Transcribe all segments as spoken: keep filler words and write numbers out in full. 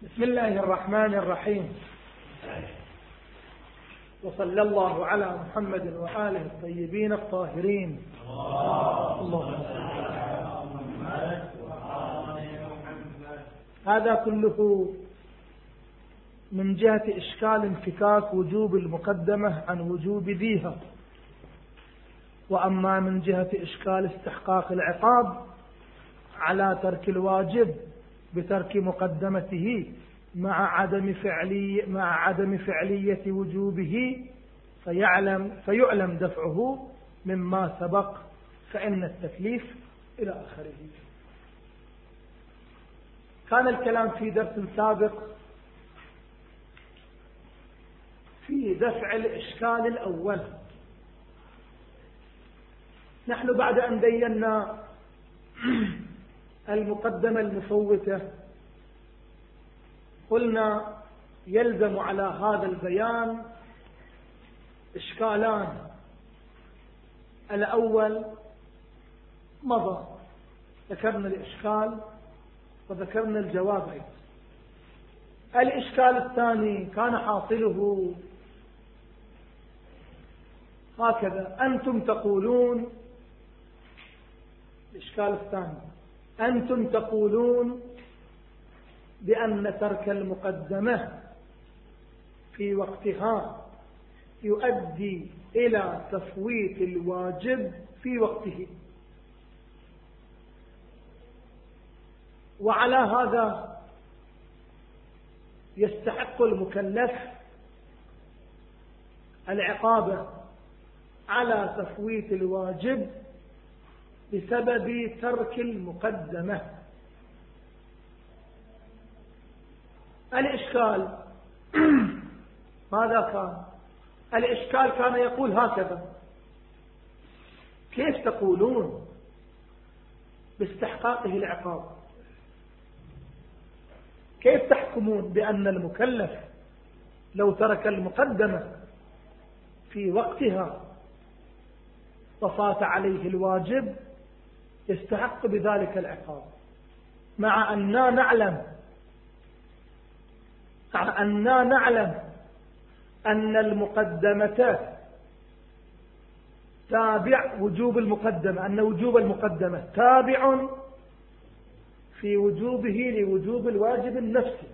بسم الله الرحمن الرحيم، وصلى الله على محمد وآله الطيبين الطاهرين. اللهم هذا كله من جهة إشكال انفكاك وجوب المقدمة عن وجوب ذيها، وأما من جهة إشكال استحقاق العقاب على ترك الواجب بترك مقدمته مع عدم فعلي مع عدم فعلية وجوبه فيعلم فيعلم دفعه مما سبق، فإن التكليف إلى آخره. كان الكلام في درس سابق في دفع الإشكال الأول. نحن بعد أن بينا المقدمة المفوتة قلنا يلزم على هذا البيان إشكالان. الأول مضى، ذكرنا الإشكال وذكرنا الجواب أيضا. الإشكال الثاني كان حاصله هكذا: أنتم تقولون، الإشكال الثاني أنتم تقولون بأن ترك المقدمة في وقتها يؤدي إلى تفويت الواجب في وقته، وعلى هذا يستحق المكلف العقاب على تفويت الواجب بسبب ترك المقدمة. الإشكال ماذا كان؟ الإشكال كان يقول هكذا: كيف تقولون باستحقاقه العقاب؟ كيف تحكمون بأن المكلف لو ترك المقدمة في وقتها وفات عليه الواجب يستحق بذلك العقاب، مع أننا نعلم مع أننا نعلم أن المقدمة تابع وجوب المقدمة أن وجوب المقدمة تابع في وجوبه لوجوب الواجب النفسي،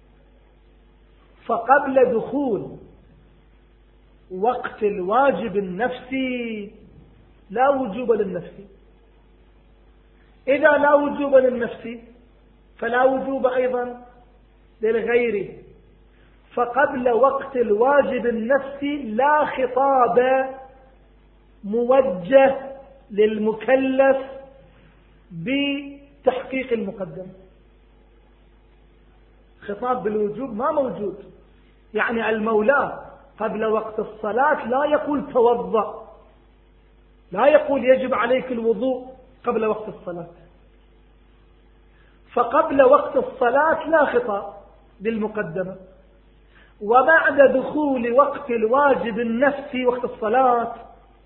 فقبل دخول وقت الواجب النفسي لا وجوب للنفسي. إذا لا وجوب للنفسي فلا وجوب أيضا للغير، فقبل وقت الواجب النفسي لا خطاب موجه للمكلف بتحقيق المقدمة. خطاب بالوجوب ما موجود. يعني المولى قبل وقت الصلاة لا يقول توضأ، لا يقول يجب عليك الوضوء قبل وقت الصلاة، فقبل وقت الصلاة لا خطاب بالمقدمة. وبعد دخول وقت الواجب النفسي وقت الصلاة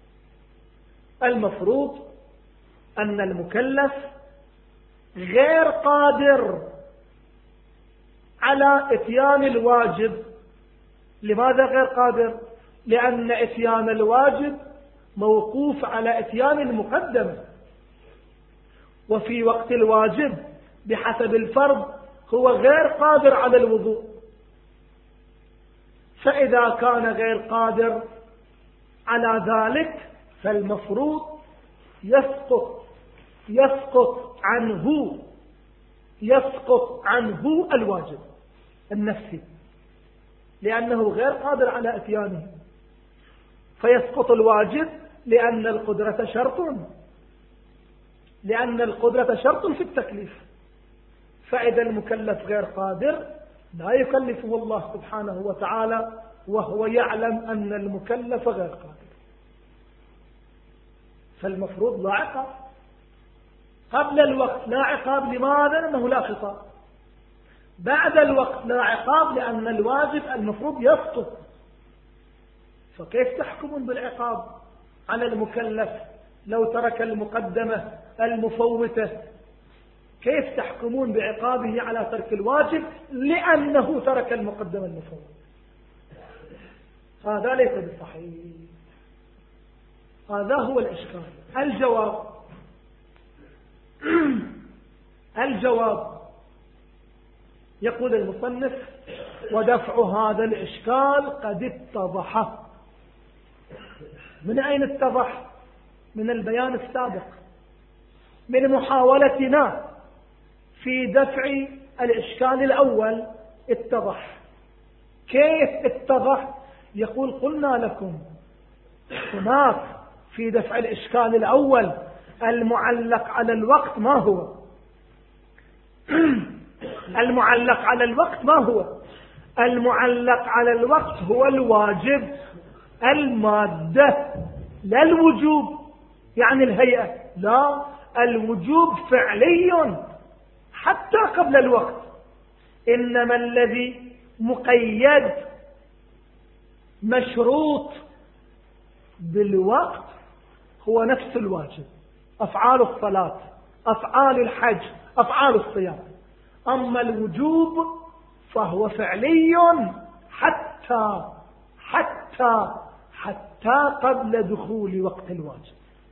المفروض أن المكلف غير قادر على إتيان الواجب. لماذا غير قادر؟ لأن إتيان الواجب موقوف على إتيان المقدمة، وفي وقت الواجب بحسب الفرض هو غير قادر على الوضوء. فإذا كان غير قادر على ذلك فالمفروض يسقط يسقط عنه يسقط عنه الواجب النفسي، لأنه غير قادر على إتيانه، فيسقط الواجب لأن القدرة شرط لأن القدرة شرط في التكليف. فإذا المكلف غير قادر لا يكلفه الله سبحانه وتعالى وهو يعلم أن المكلف غير قادر، فالمفروض لا عقاب. قبل الوقت لا عقاب، لماذا؟ لأنه لا خطاب. بعد الوقت لا عقاب لأن الواجب المفروض يسقط. فكيف تحكمون بالعقاب على المكلف لو ترك المقدمة المفوتة كيف تحكمون بعقابه على ترك الواجب لأنه ترك المقدمة المفروضة؟ هذا ليس بصحيح. هذا هو الإشكال. الجواب الجواب يقول المصنف: ودفع هذا الإشكال قد اتضح. من أين اتضح؟ من البيان السابق، من محاولتنا في دفع الإشكال الأول اتضح. كيف اتضح؟ يقول: قلنا لكم هناك في دفع الإشكال الأول المعلق على الوقت ما هو؟ المعلق على الوقت ما هو؟ المعلق على الوقت هو الواجب المادة، لا الوجوب يعني الهيئة، لا، الوجوب فعلي حتى قبل الوقت. إنما الذي مقيد مشروط بالوقت هو نفس الواجب، أفعال الصلاة، أفعال الحج، أفعال الصيام. أما الوجوب فهو فعلي حتى حتى حتى قبل دخول وقت الواجب.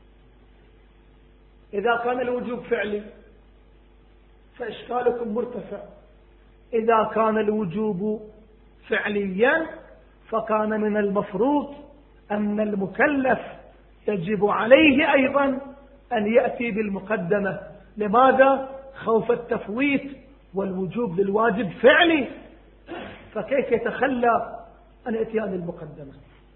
إذا كان الوجوب فعلي فإشكالكم مرتفع. إذا كان الوجوب فعليا فكان من المفروض أن المكلف يجب عليه أيضا أن يأتي بالمقدمة. لماذا؟ خوف التفويت، والوجوب للواجب فعلي، فكيف يتخلى عن اتيان المقدمة؟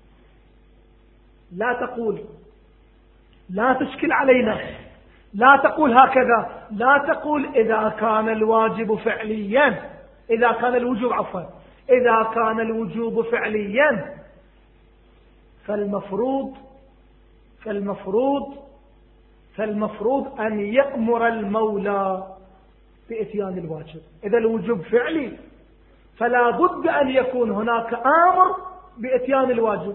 لا تقول، لا تشكل علينا، لا تقول هكذا، لا تقول إذا كان الواجب فعليا، إذا كان الوجوب عفوا إذا كان الوجوب فعليا فالمفروض فالمفروض فالمفروض أن يأمر المولى بإتيان الواجب. إذا الوجوب فعلي فلا بد أن يكون هناك آمر بإتيان الواجب.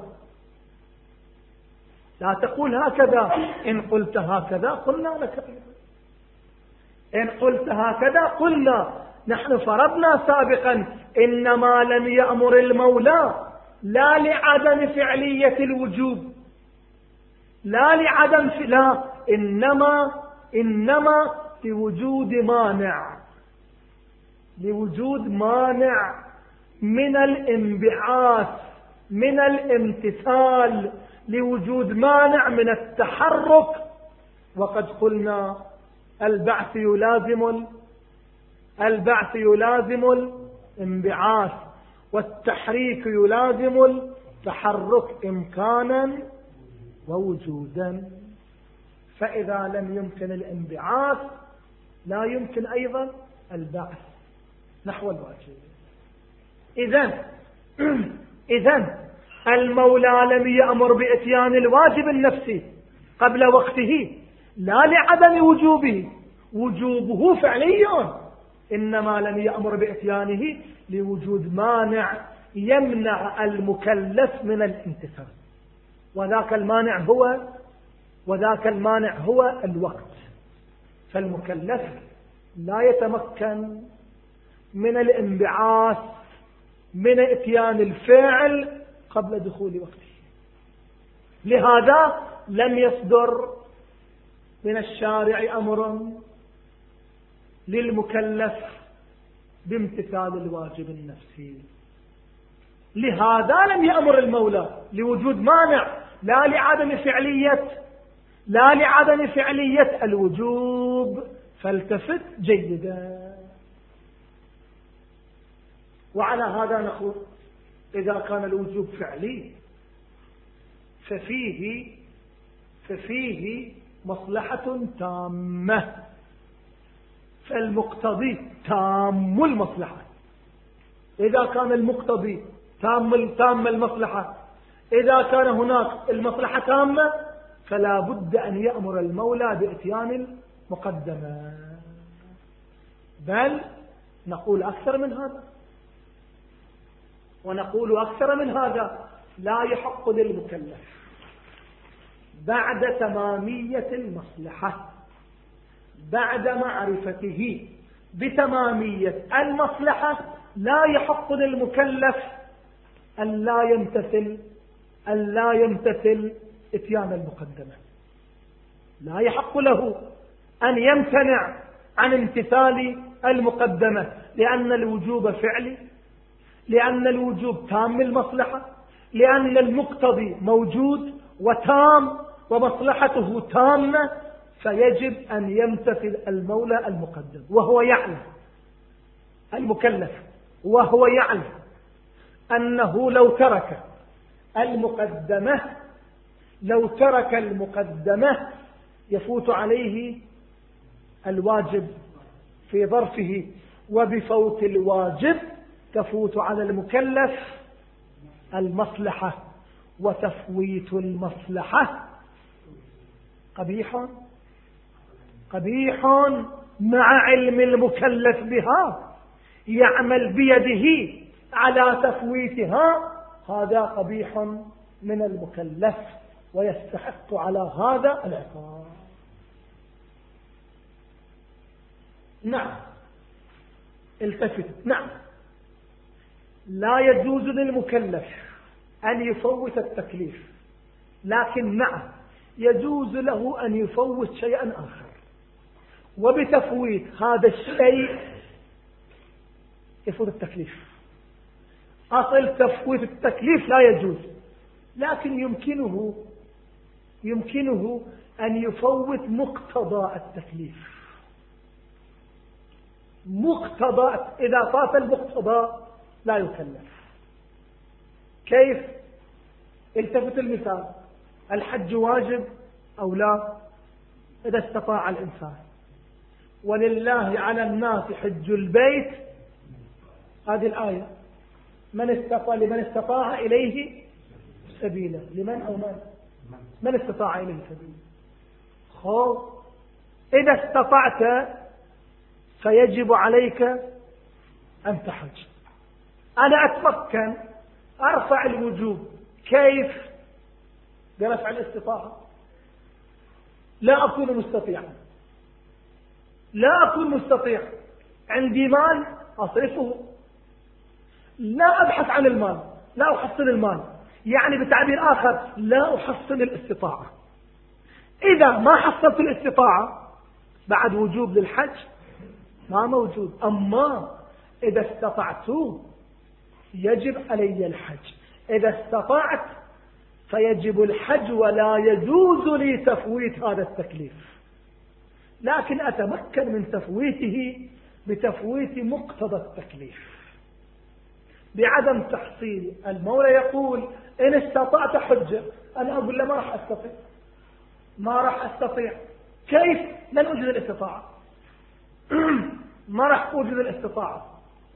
لا تقول هكذا. إن قلت هكذا قلنا لك، إن قلت هكذا قلنا. نحن فرضنا سابقا إنما لم يأمر المولى لا لعدم فعلية الوجوب، لا لعدم لا إنما إنما لوجود مانع، لوجود مانع من الانبعاث، من الامتثال، لوجود مانع من التحرك. وقد قلنا البعث يلازم البعث يلازم الانبعاث، والتحريك يلازم التحرك إمكانا ووجودا. فإذا لم يمكن الانبعاث لا يمكن أيضا البعث نحو الواجب. إذن إذن المولى لم يأمر بإتيان الواجب النفسي قبل وقته لا لعدم وجوبه، وجوبه فعلي، إنما لم يأمر بإتيانه لوجود مانع يمنع المكلف من الامتثال، وذاك المانع هو وذاك المانع هو الوقت. فالمكلف لا يتمكن من الانبعاث من اتيان الفعل قبل دخول وقته. لهذا لم يصدر من الشارع أمر للمكلف بامتثال الواجب النفسي. لهذا لم يأمر المولى لوجود مانع، لا لعدم فعلية لا لعدم فعلية الوجوب. فالتفت جيدا. وعلى هذا نقول إذا كان الوجوب فعلي ففيه ففيه مصلحة تامة، فالمقتضي تام المصلحة. إذا كان المقتضي تام تام المصلحة، إذا كان هناك المصلحة تامة فلا بد أن يأمر المولى بإتيان المقدمة. بل نقول أكثر من هذا، ونقول أكثر من هذا: لا يحق للمكلف بعد تمامية المصلحة بعد معرفته بتمامية المصلحة لا يحق للمكلف أن لا يمتثل أن لا يمتثل إتيان المقدمة. لا يحق له أن يمتنع عن امتثال المقدمة، لأن الوجوب فعلي، لأن الوجوب تام المصلحة، لأن المقتضي موجود وتام ومصلحته تامة، فيجب أن يمتثل المولى المقدم وهو يعلم، المكلف وهو يعلم أنه لو ترك المقدمة لو ترك المقدمة يفوت عليه الواجب في ظرفه، وبفوت الواجب تفوت على المكلف المصلحة، وتفويت المصلحة قبيح قبيح مع علم المكلف بها، يعمل بيده على تفويتها، هذا قبيح من المكلف ويستحق على هذا العقاب. نعم التفت. نعم لا يجوز للمكلف أن يفوت التكليف، لكن نعم يجوز له أن يفوت شيئا آخر، وبتفويت هذا الشيء يفوت التكليف. أصل تفويت التكليف لا يجوز، لكن يمكنه يمكنه أن يفوت مقتضى التكليف. مقتضى إذا فات المقتضى لا يكلف. كيف؟ التفت المثال، الحج واجب أو لا؟ إذا استطاع الإنسان، ولله على الناس حج البيت، هذه الآية، من استطاع لمن استطاع إليه سبيلا، لمن أو من من استطاع إليه سبيلا. خو إذا استطعت فيجب عليك أن تحج. أنا أتمكن أرفع الوجوب، كيف؟ برفع الاستطاعة. لا أكون مستطيعا لا أكون مستطيع عندي مال أصرفه، لا أبحث عن المال، لا أحصل المال، يعني بتعبير آخر لا أحصل الاستطاعة. إذا ما حصلت الاستطاعة بعد وجوب للحج ما موجود. أما إذا استطعت يجب علي الحج، إذا استطعت فيجب الحج، ولا يجوز لي تفويت هذا التكليف، لكن أتمكن من تفويته بتفويت مقتضى التكليف بعدم تحصيل. المولى يقول إن استطعت حجة، أنا أقول له ما راح أستطيع ما راح أستطيع كيف؟ لن أوجد الاستطاعة ما راح أوجد الاستطاعة.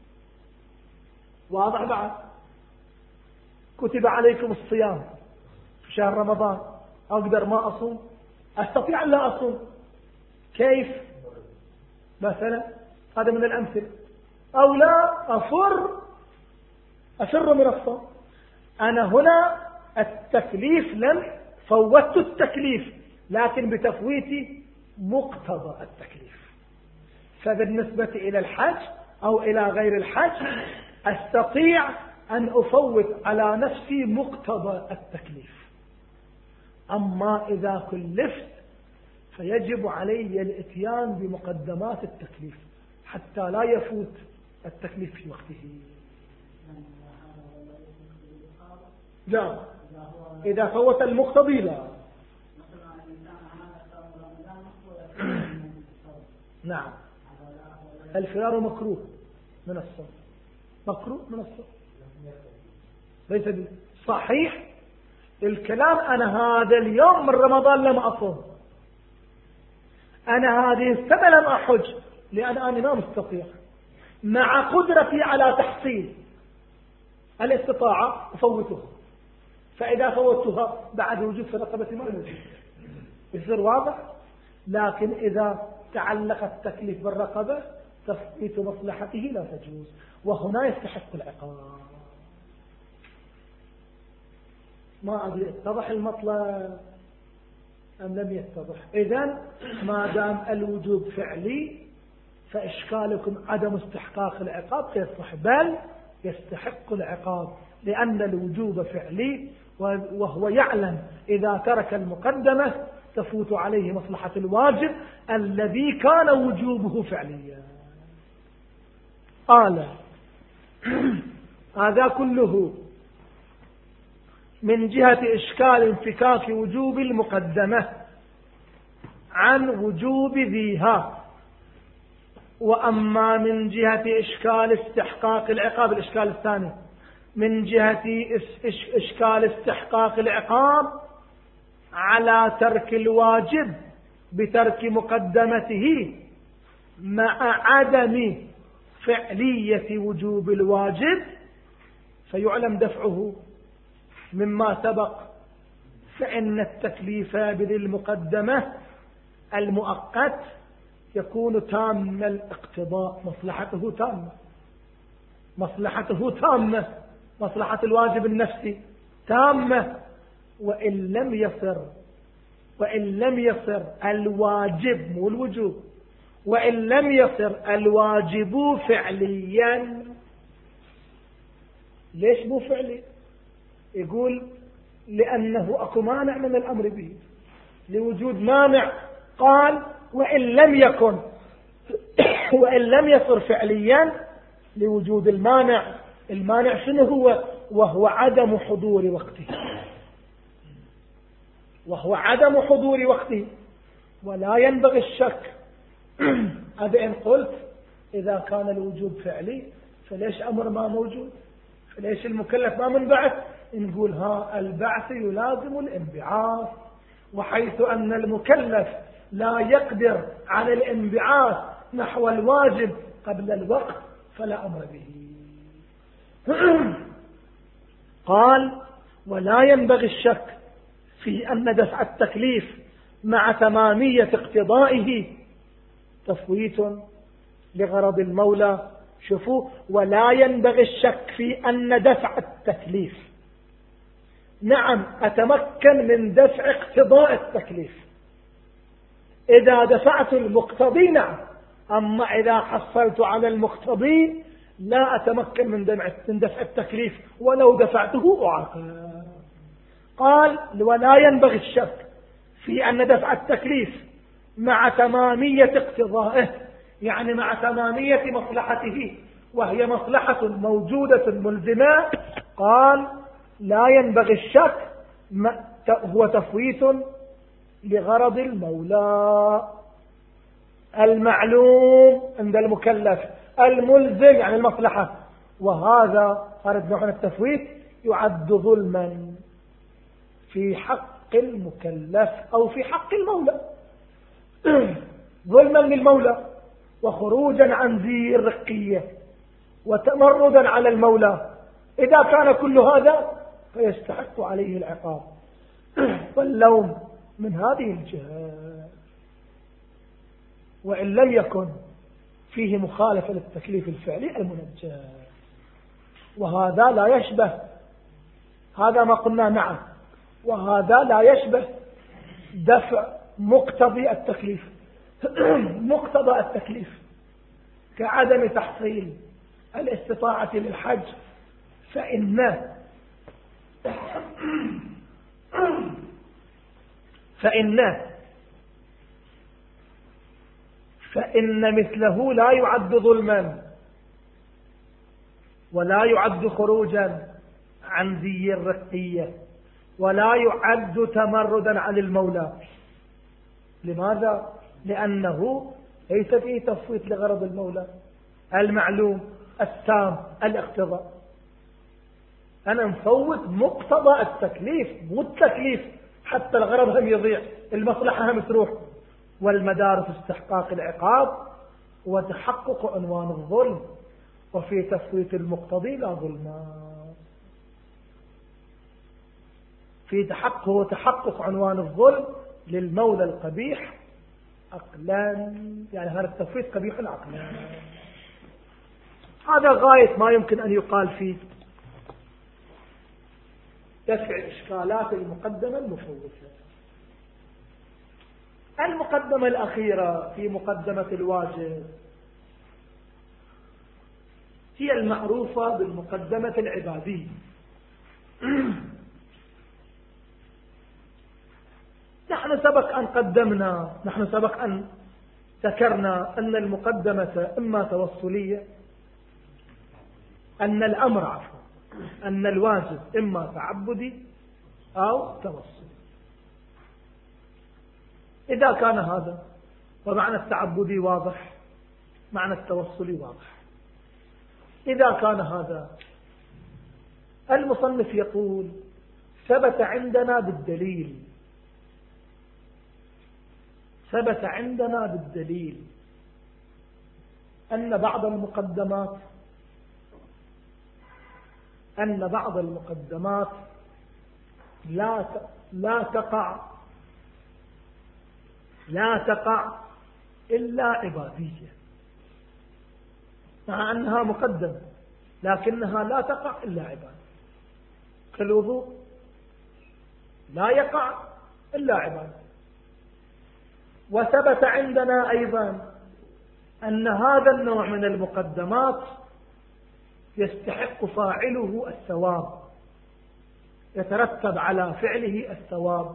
واضح بعد؟ كتب عليكم الصيام في شهر رمضان، أقدر ما أصوم؟ أستطيع أن لا أصوم، كيف؟ مثلا هذا من الأمثلة. أو لا أفر أفر من الصوم. أنا هنا التكليف لم فوتت التكليف، لكن بتفويت مقتضى التكليف. فبالنسبة إلى الحج أو إلى غير الحج أستطيع أن أفوت على نفسي مقتضى التكليف. أما إذا كلفت فيجب علي الاتيان بمقدمات التكليف حتى لا يفوت التكليف في وقته. لا، إذا فوت المقتضي لا. نعم الفرار مكروه من الصوم، مكروه من الصوم ليس صحيح الكلام. أنا هذا اليوم من رمضان لم أصوم، أنا هذه السنة لم أحج لأن أنا ما مستطيع، مع قدرتي على تحصيل الاستطاعة أفوتها. فإذا فوتها بعد وجود في رقبتي ما موجود، يصير واضح. لكن إذا تعلق التكليف بالرقبة تفويت مصلحته لا تجوز، وهنا يستحق العقاب. ما أدري اتضح المطلب. أم لم يتضح؟ إذن ما دام الوجوب فعلي فإشكالكم عدم استحقاق العقاب يصح، بل يستحق العقاب، لأن الوجوب فعلي وهو يعلم إذا ترك المقدمة تفوت عليه مصلحة الواجب الذي كان وجوبه فعليا. قال هذا كله من جهة إشكال انفكاك وجوب المقدمة عن وجوب ذيها. وأما من جهة إشكال استحقاق العقاب، الإشكال الثاني من جهة إشكال استحقاق العقاب على ترك الواجب بترك مقدمته مع عدم فعلية وجوب الواجب، فيعلم دفعه مما سبق، فإن التكليف بذي المقدمة المؤقت يكون تام الاقتضاء، مصلحته تامة، مصلحته تامة، مصلحة الواجب النفسي تامة، وإن لم يصر وإن لم يصر الواجب مو الوجوب وإن لم يصر الواجب فعليا. ليش مو فعلي؟ يقول لأنه أكو مانع من الأمر به، لوجود مانع. قال وإن لم يكن وإن لم يصر فعليا لوجود المانع. المانع شنو هو؟ وهو عدم حضور وقته، وهو عدم حضور وقته. ولا ينبغي الشك. هذا إن قلت إذا كان الوجوب فعلي فليش أمر ما موجود؟ فليش المكلف ما منبعث؟ نقول ها البعث يلازم الانبعاث، وحيث أن المكلف لا يقدر على الانبعاث نحو الواجب قبل الوقت فلا أمر به. قال ولا ينبغي الشك في أن دفع التكليف مع تمامية اقتضائه تفويت لغرض المولى. شوفوا، ولا ينبغي الشك في أن دفع التكليف، نعم أتمكن من دفع اقتضاء التكليف إذا دفعت المقتضي، نعم، أما إذا حصلت على المقتضي لا أتمكن من دفع التكليف ولو دفعته أعاقب. قال ولا ينبغي الشك في أن دفع التكليف مع تمامية اقتضائه، يعني مع تمامية مصلحته، وهي مصلحة موجودة ملزمة. قال لا ينبغي الشك، هو تفويت لغرض المولى المعلوم عند المكلف الملزم، يعني المصلحة. وهذا أردنا عن التفويت يعد ظلما في حق المكلف أو في حق المولى، ظلما للمولى وخروجا عن ذي الرقية وتمردا على المولى. إذا كان كل هذا فيستحق عليه العقاب واللوم من هذه الجهة، وإن لم يكن فيه مخالفة للتكليف الفعلي المنجى. وهذا لا يشبه هذا ما قلنا، نعم، وهذا لا يشبه دفع مقتضي التكليف. مقتضى التكليف كعدم تحصيل الاستطاعة للحج، فإن فإن فإن مثله لا يعد ظلما ولا يعد خروجا عن ذي الرقية ولا يعد تمردا عن المولى. لماذا؟ لأنه ليس فيه تفويت لغرض المولى المعلوم التام الاقتضاء. أنا مفوت مقتضى التكليف، مو التكليف حتى الغرض هم يضيع، المصلحة هم تروح. والمدار في استحقاق العقاب وتحقق عنوان الظلم، وفي تفويت المقتضي لا ظلم. في تحقق وتحقق عنوان الظلم للمولى القبيح عقلا، يعني هذا التفويت قبيح عقلا. هذا غاية ما يمكن أن يقال فيه دفع إشكالات المقدمة المفوتة. المقدمة الأخيرة في مقدمة الواجب هي المعروفة بالمقدمة العبادية. نحن سبق أن قدمنا نحن سبق أن ذكرنا أن المقدمة إما توصلية، أن الأمر عفوا أن الواجب إما تعبدي أو توصلي. إذا كان هذا ومعنى التعبدي واضح، معنى التوصلي واضح. إذا كان هذا، المصنف يقول ثبت عندنا بالدليل ثبت عندنا بالدليل أن بعض المقدمات أن بعض المقدمات لا لا تقع لا تقع إلا عبادية، مع أنها مقدمة لكنها لا تقع إلا عبادية. كالوضوء لا يقع إلا عبادية. وثبت عندنا أيضا أن هذا النوع من المقدمات يستحق فاعله الثواب، يترتب على فعله الثواب.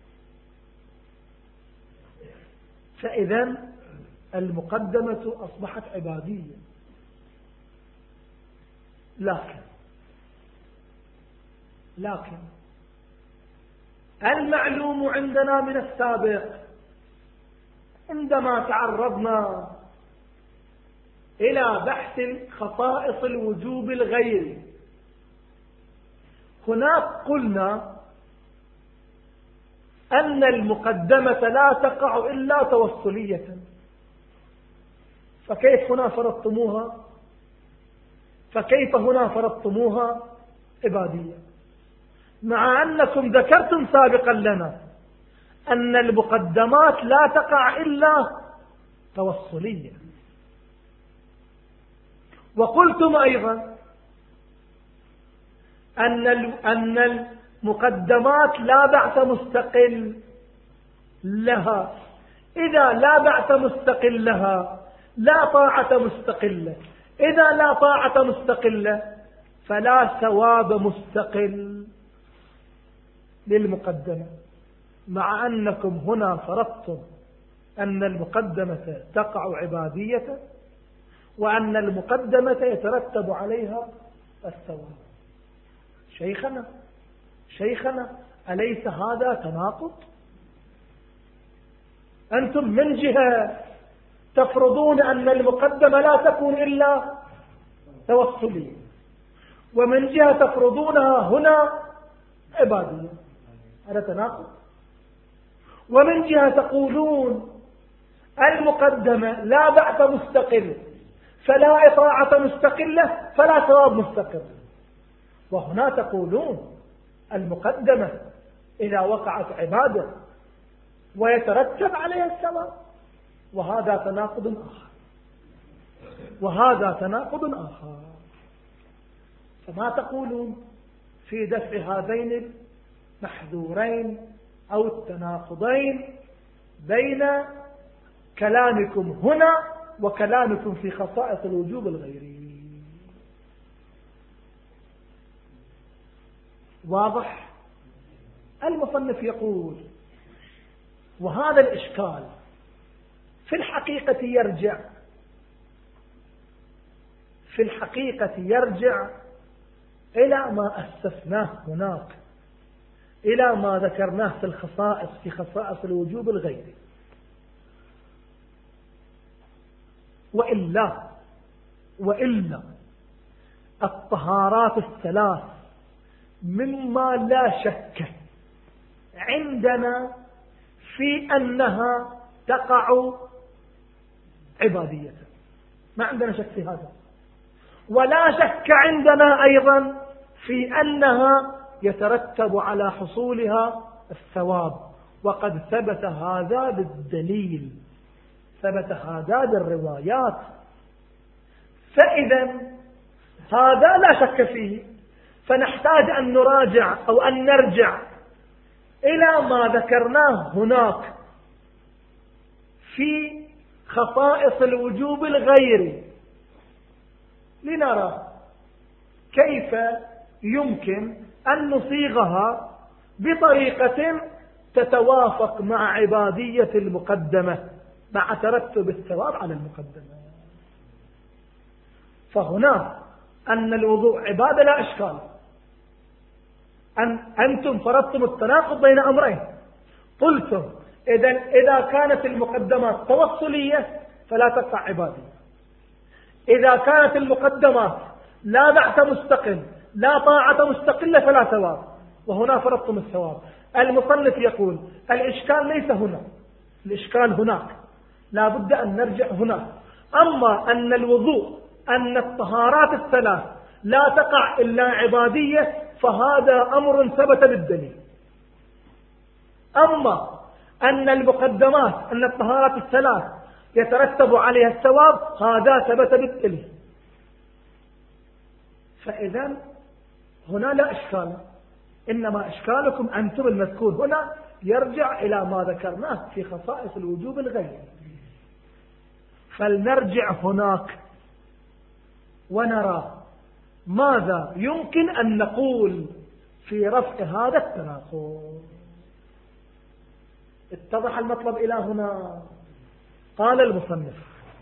فإذا المقدمة أصبحت عبادية. لكن لكن المعلوم عندنا من السابق عندما تعرضنا إلى بحث خصائص الوجوب الغيري، هناك قلنا أن المقدمة لا تقع إلا توصلية، فكيف هنا فرضتموها فكيف هنا فرضتموها عبادية، مع أنكم ذكرتم سابقا لنا أن المقدمات لا تقع إلا توصلية. وقلتم أيضا أن أن المقدمات لا بعث مستقل لها. إذا لا بعث مستقل لها لا طاعة مستقلة، إذا لا طاعة مستقلة فلا ثواب مستقل للمقدمة، مع أنكم هنا فرضتم أن المقدمة تقع عبادية وأن المقدمة يترتب عليها الثواب. شيخنا شيخنا أليس هذا تناقض؟ أنتم من جهة تفرضون أن المقدمة لا تكون إلا توصلية، ومن جهة تفرضونها هنا عبادية. هذا تناقض. ومن جهة تقولون المقدمة لا بعث مستقل فلا إطاعة مستقلة فلا ثواب مستقل، وهنا تقولون المقدمة إذا وقعت عبادة ويترتب عليها الثواب، وهذا تناقض آخر وهذا تناقض آخر. فما تقولون في دفع هذين المحذورين أو التناقضين بين كلامكم هنا وكلامكم في خصائص الوجوب الغيري؟ واضح؟ المصنف يقول وهذا الإشكال في الحقيقة يرجع في الحقيقة يرجع إلى ما أسسناه هناك، إلى ما ذكرناه في الخصائص في خصائص الوجوب الغيري. وإلا وإلا الطهارات الثلاث مما لا شك عندنا في أنها تقع عبادية، ما عندنا شك في هذا. ولا شك عندنا أيضا في أنها يترتب على حصولها الثواب، وقد ثبت هذا بالدليل، ثبت هذا بالروايات. فإذا هذا لا شك فيه، فنحتاج أن نراجع أو أن نرجع إلى ما ذكرناه هناك في خصائص الوجوب الغيري لنرى كيف يمكن أن نصيغها بطريقة تتوافق مع عبادية المقدمة مع ترتب الثواب على المقدمة. فهنا أن الوضوء عبادة لا إشكال. أن أنتم فرضتم التناقض بين أمرين، قلتم إذا إذا كانت المقدمات توصلية فلا تقع عبادية، إذا كانت المقدمات لا بعث مستقل لا طاعة مستقلة فلا ثواب، وهنا فرضتم الثواب. المصنف يقول الإشكال ليس هنا، الإشكال هناك، لا بد أن نرجع هناك. أما أن الوضوء أن الطهارات الثلاث لا تقع إلا عبادية فهذا أمر ثبت بالدليل. أما أن المقدمات أن الطهارات الثلاث يترتب عليها الثواب هذا ثبت بالدليل. فإذا هنا لا إشكال، إنما إشكالكم أنتم المذكور هنا يرجع إلى ما ذكرناه في خصائص الوجوب الغيري. فلنرجع هناك ونرى ماذا يمكن أن نقول في رفع هذا التناقض. اتضح المطلب إلى هنا؟ قال المصنف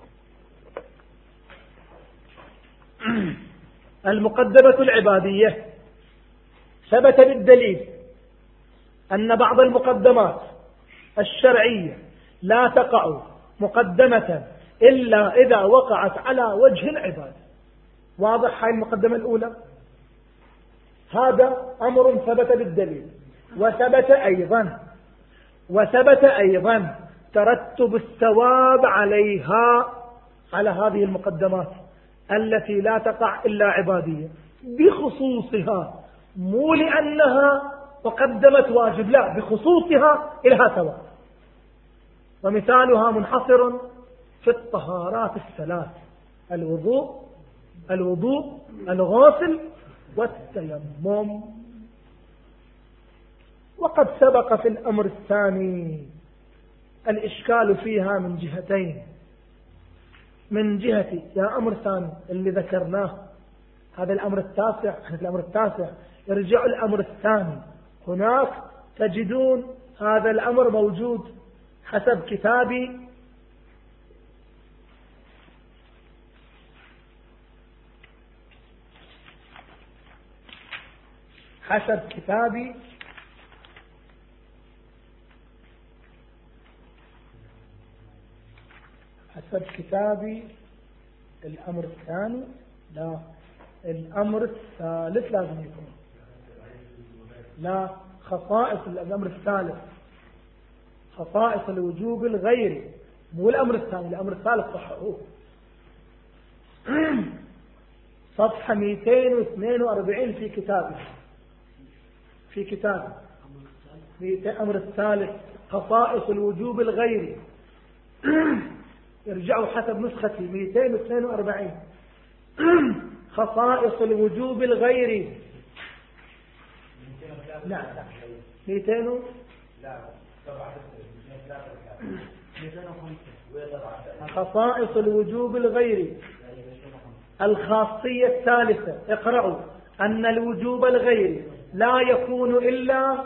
المقدمة العبادية ثبت بالدليل أن بعض المقدمات الشرعية لا تقع مقدمة إلا إذا وقعت على وجه العبادة. واضح هاي المقدمة الأولى؟ هذا أمر ثبت بالدليل. وثبت أيضا وثبت أيضا ترتب الثواب عليها على هذه المقدمات التي لا تقع إلا عبادية بخصوصها، مو لأنها مقدمة واجب، لا، بخصوصها إلها ثواب. ومثالها منحصر في الطهارات الثلاث: الوضوء الوضوء الغسل والتيمم. وقد سبق في الأمر الثاني الإشكال فيها من جهتين. من جهة يا أمر ثاني اللي ذكرناه، هذا الأمر التاسع، الأمر التاسع يرجع الأمر الثاني. هناك تجدون هذا الأمر موجود حسب كتابي حسب كتابي حسب كتابي الأمر الثاني، لا، الأمر الثالث لازم يكون، لا، خصائص الأمر الثالث، خصائص الوجوب الغيري، مو الأمر الثاني، الأمر الثالث صححوه. صفحة مئتين واثنين وأربعين في كتابي في كتابي الأمر الثالث خصائص الوجوب الغيري. ارجعوا حسب نسختي مئتين واثنين وأربعين خصائص الوجوب الغيري. لا لا مئتين خصائص الوجوب الغيري الخاصية الثالثة. اقرأوا أن الوجوب الغيري لا يكون إلا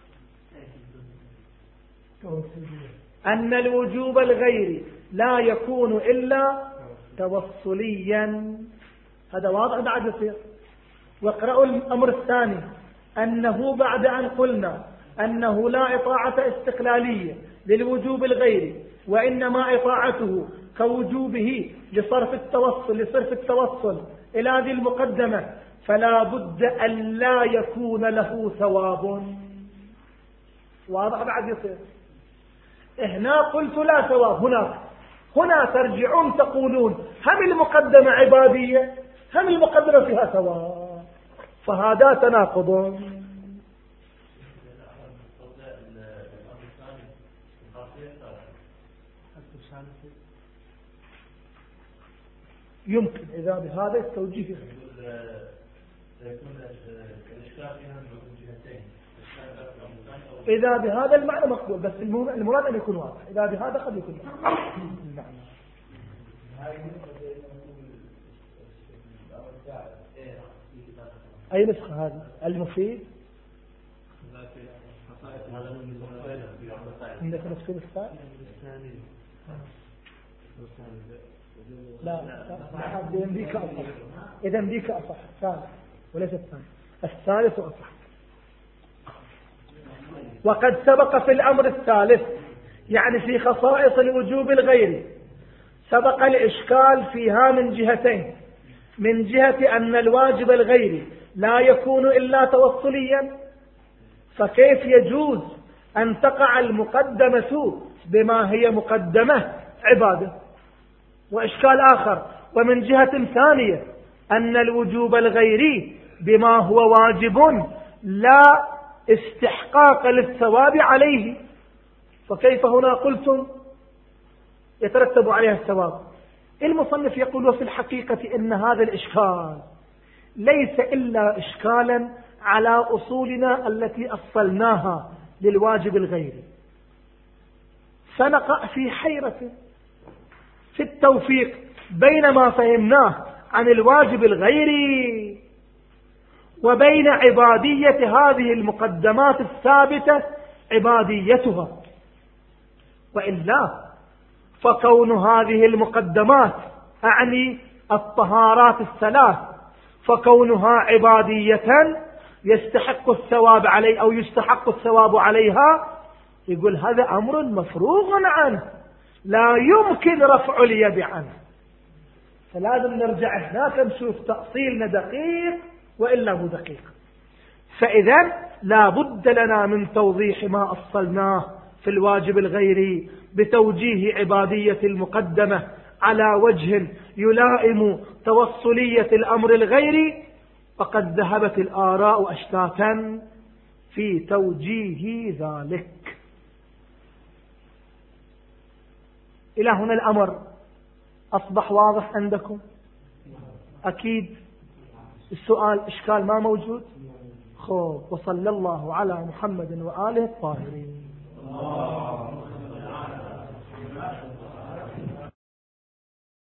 أن الوجوب الغيري لا يكون إلا توصليا. هذا واضح بعد يصير. واقرأوا الأمر الثاني أنه بعد أن قلنا أنه لا إطاعة استقلالية للوجوب الغيري وإنما إطاعته كوجوبه لصرف التوصل لصرف التوصل إلى هذه المقدمة فلا بد أن لا يكون له ثواب. واضح بعد يصير. هنا قلت لا ثواب، هناك هنا ترجعون تقولون هم المقدمة عبادية هم المقدمة فيها ثواب، فهذا تناقض. يمكن إذا بهذا التوجيه إذا بهذا المعنى مقبول، بس المراد أن يكون واضح. إذا بهذا قد يكون المعنى. أي نسخة هذا المفيد؟ عندك نسخة الثاني؟ لا لا إذا بيك أصح، إذا بيك أصح الثالث وليس الثاني، الثالث أصح. وقد سبق في الأمر الثالث، يعني في خصائص الوجوب الغيري، سبق الإشكال فيها من جهتين: من جهة أن الواجب الغيري لا يكون إلا توصليا، فكيف يجوز أن تقع المقدمة بما هي مقدمة عبادة؟ وإشكال آخر: ومن جهة ثانية أن الوجوب الغيري بما هو واجب لا استحقاق للثواب عليه، فكيف هنا قلتم يترتب عليها الثواب؟ المصنف يقول: وفي الحقيقة إن هذا الإشكال ليس إلا إشكالا على أصولنا التي أصلناها للواجب الغيري، فنقع في حيرة في التوفيق بين ما فهمناه عن الواجب الغيري وبين عبادية هذه المقدمات الثابتة عباديتها. وإلا فكون هذه المقدمات، أعني الطهارات الثلاث، فكونها عبادية يستحق الثواب عليه أو يستحق الثواب عليها، يقول هذا أمر مفروغ عنه لا يمكن رفع اليد عنه. فلازم نرجع هناك نشوف تأصيلنا دقيق وإلا هو دقيق. فإذا لا بد لنا من توضيح ما أصلناه في الواجب الغيري بتوجيه عبادية المقدمة على وجه يلائم توصلية الأمر الغيري، فقد ذهبت الآراء أشتاتا في توجيه ذلك. إلى هنا الأمر أصبح واضح عندكم؟ أكيد السؤال إشكال ما موجود؟ خب، وصلى الله على محمد وآله الطاهرين.